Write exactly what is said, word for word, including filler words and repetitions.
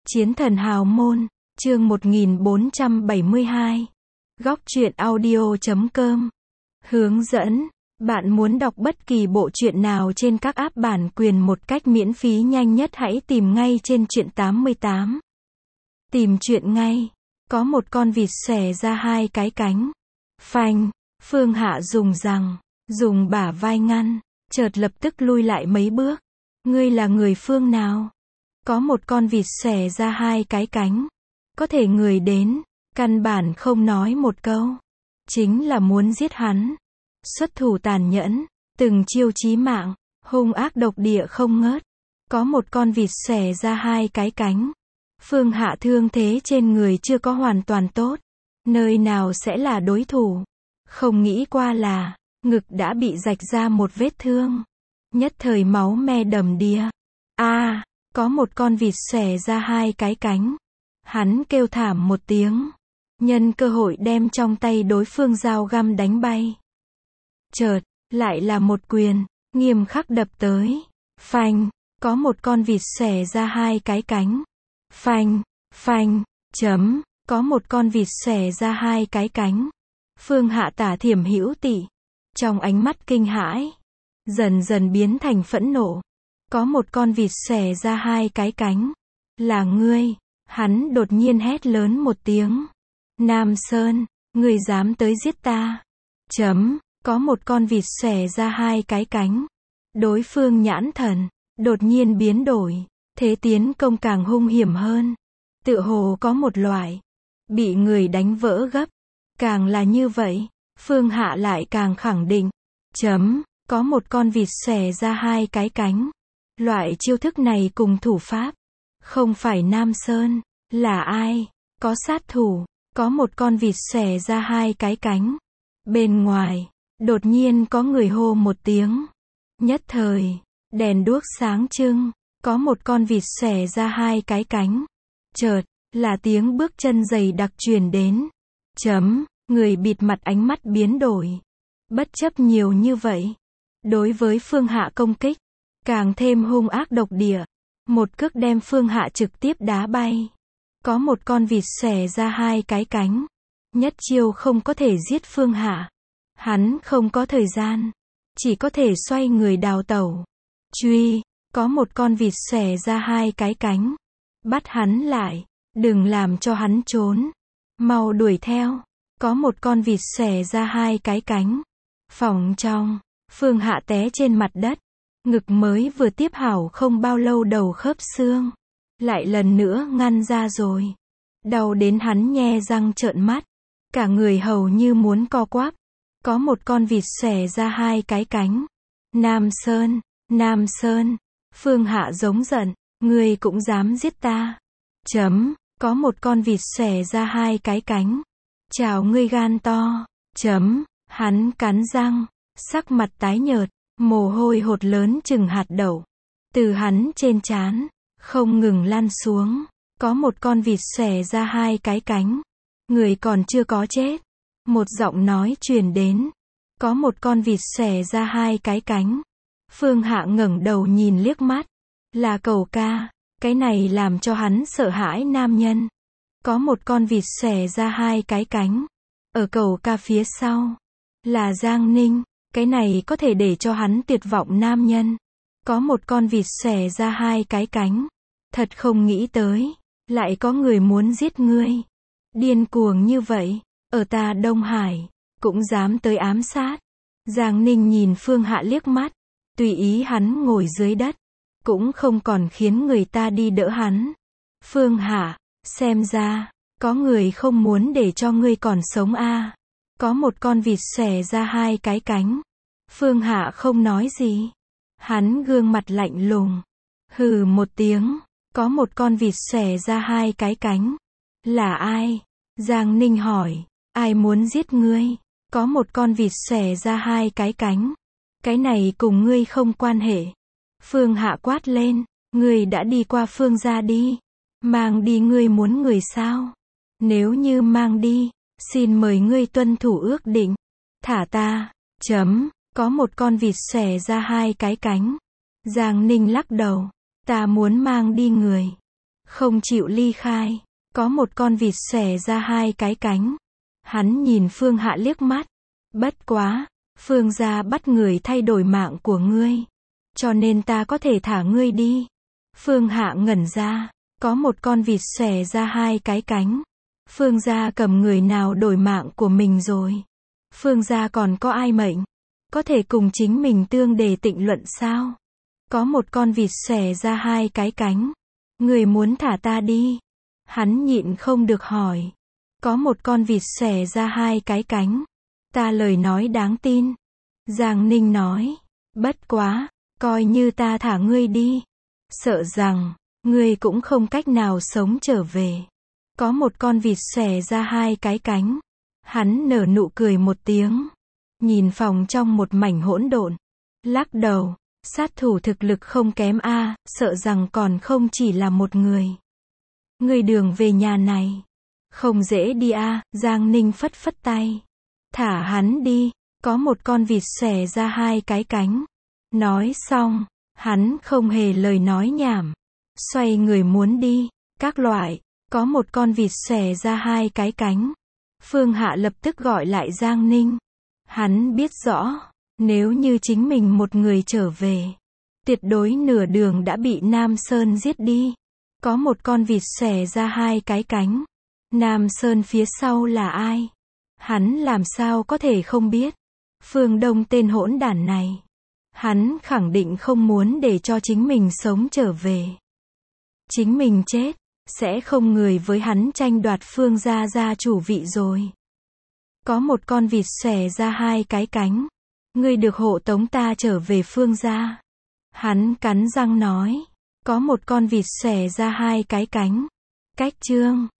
Chiến thần hào môn, chương một nghìn bốn trăm bảy mươi hai. Góc truyện audio chấm com. Hướng dẫn, bạn muốn đọc bất kỳ bộ truyện nào trên các app bản quyền một cách miễn phí nhanh nhất hãy tìm ngay trên truyện tám mươi tám. Tìm truyện ngay. Có một con vịt xòe ra hai cái cánh. Phanh, Phương Hạ dùng rằng, dùng bả vai ngăn, chợt lập tức lui lại mấy bước. Ngươi là người phương nào? Có một con vịt xòe ra hai cái cánh. Có thể người đến, căn bản không nói một câu. Chính là muốn giết hắn. Xuất thủ tàn nhẫn, từng chiêu chí mạng, hung ác độc địa không ngớt. Có một con vịt xòe ra hai cái cánh. Phương Hạ thương thế trên người chưa có hoàn toàn tốt. Nơi nào sẽ là đối thủ? Không nghĩ qua là, ngực đã bị rạch ra một vết thương. Nhất thời máu me đầm đìa. A, à, có một con vịt xòe ra hai cái cánh. Hắn kêu thảm một tiếng. Nhân cơ hội đem trong tay đối phương dao găm đánh bay. Chợt, lại là một quyền, nghiêm khắc đập tới. Phanh, có một con vịt xòe ra hai cái cánh. Phanh, phanh, chấm, có một con vịt xòe ra hai cái cánh. Phương Hạ tả thiểm hữu tỉ. Trong ánh mắt kinh hãi, dần dần biến thành phẫn nộ. Có một con vịt xòe ra hai cái cánh. Là ngươi. Hắn đột nhiên hét lớn một tiếng. Nam Sơn, ngươi dám tới giết ta. Chấm, có một con vịt xòe ra hai cái cánh. Đối phương nhãn thần, đột nhiên biến đổi. Thế tiến công càng hung hiểm hơn. Tựa hồ có một loại, bị người đánh vỡ gấp. Càng là như vậy, Phương Hạ lại càng khẳng định. Chấm, có một con vịt xòe ra hai cái cánh. Loại chiêu thức này cùng thủ pháp. Không phải Nam Sơn, là ai? Có sát thủ, có một con vịt xòe ra hai cái cánh. Bên ngoài, đột nhiên có người hô một tiếng. Nhất thời, đèn đuốc sáng trưng, có một con vịt xòe ra hai cái cánh. Chợt, là tiếng bước chân dày đặc truyền đến. Chấm, người bịt mặt ánh mắt biến đổi. Bất chấp nhiều như vậy, đối với Phương Hạ công kích, càng thêm hung ác độc địa. Một cước đem Phương Hạ trực tiếp đá bay. Có một con vịt xòe ra hai cái cánh. Nhất chiêu không có thể giết Phương Hạ. Hắn không có thời gian. Chỉ có thể xoay người đào tẩu. Truy, có một con vịt xòe ra hai cái cánh. Bắt hắn lại. Đừng làm cho hắn trốn. Mau đuổi theo. Có một con vịt xòe ra hai cái cánh. Phòng trong, Phương Hạ té trên mặt đất. Ngực mới vừa tiếp hảo không bao lâu đầu khớp xương. Lại lần nữa ngăn ra rồi. Đau đến hắn nhe răng trợn mắt. Cả người hầu như muốn co quắp. Có một con vịt xòe ra hai cái cánh. Nam Sơn, Nam Sơn. Phương Hạ giống giận. Ngươi cũng dám giết ta. Chấm, có một con vịt xòe ra hai cái cánh. Chào ngươi gan to. Chấm, hắn cắn răng. Sắc mặt tái nhợt. Mồ hôi hột lớn chừng hạt đậu. Từ hắn trên trán, không ngừng lăn xuống. Có một con vịt xòe ra hai cái cánh. Người còn chưa có chết. Một giọng nói truyền đến. Có một con vịt xòe ra hai cái cánh. Phương Hạ ngẩng đầu nhìn liếc mắt. Là Cẩu Ca. Cái này làm cho hắn sợ hãi nam nhân. Có một con vịt xòe ra hai cái cánh. Ở Cẩu Ca phía sau. Là Giang Ninh. Cái này có thể để cho hắn tuyệt vọng nam nhân. Có một con vịt xòe ra hai cái cánh. Thật không nghĩ tới. Lại có người muốn giết ngươi. Điên cuồng như vậy. Ở ta Đông Hải. Cũng dám tới ám sát. Giang Ninh nhìn Phương Hạ liếc mắt. Tùy ý hắn ngồi dưới đất. Cũng không còn khiến người ta đi đỡ hắn. Phương Hạ, xem ra, có người không muốn để cho ngươi còn sống a. À. Có một con vịt xòe ra hai cái cánh. Phương Hạ không nói gì. Hắn gương mặt lạnh lùng. Hừ một tiếng. Có một con vịt xòe ra hai cái cánh. Là ai? Giang Ninh hỏi. Ai muốn giết ngươi? Có một con vịt xòe ra hai cái cánh. Cái này cùng ngươi không quan hệ. Phương Hạ quát lên. Ngươi đã đi qua Phương gia đi. Mang đi ngươi muốn người sao? Nếu như mang đi, xin mời ngươi tuân thủ ước định. Thả ta. Chấm, có một con vịt xòe ra hai cái cánh. Giang Ninh lắc đầu. Ta muốn mang đi người. không chịu ly khai. Có một con vịt xòe ra hai cái cánh. Hắn nhìn Phương Hạ liếc mắt. Bất quá, Phương gia bắt người thay đổi mạng của ngươi. Cho nên ta có thể thả ngươi đi. Phương Hạ ngẩn ra. Có một con vịt xòe ra hai cái cánh. Phương gia cầm người nào đổi mạng của mình rồi? Phương gia còn có ai mệnh? Có thể cùng chính mình tương đề tịnh luận sao? Có một con vịt xòe ra hai cái cánh. Người muốn thả ta đi? Hắn nhịn không được hỏi. Có một con vịt xòe ra hai cái cánh. Ta lời nói đáng tin. Giang Ninh nói. Bất quá, coi như ta thả ngươi đi. Sợ rằng, ngươi cũng không cách nào sống trở về. Có một con vịt xòe ra hai cái cánh. Hắn nở nụ cười một tiếng. Nhìn phòng trong một mảnh hỗn độn. Lắc đầu. Sát thủ thực lực không kém a, sợ rằng còn không chỉ là một người. Người đường về nhà này. Không dễ đi a, Giang Ninh phất phất tay. Thả hắn đi. Có một con vịt xòe ra hai cái cánh. Nói xong, hắn không hề lời nói nhảm. Xoay người muốn đi. Các loại. Có một con vịt xòe ra hai cái cánh. Phương Hạ lập tức gọi lại Giang Ninh. Hắn biết rõ, nếu như chính mình một người trở về, tuyệt đối nửa đường đã bị Nam Sơn giết đi. Có một con vịt xòe ra hai cái cánh. Nam Sơn phía sau là ai? Hắn làm sao có thể không biết? Phương Đông tên hỗn đản này. Hắn khẳng định không muốn để cho chính mình sống trở về. Chính mình chết, sẽ không người với hắn tranh đoạt Phương gia gia chủ vị rồi. Có một con vịt xòe ra hai cái cánh. Ngươi được hộ tống ta trở về Phương gia. Hắn cắn răng nói. Có một con vịt xòe ra hai cái cánh. Cách chương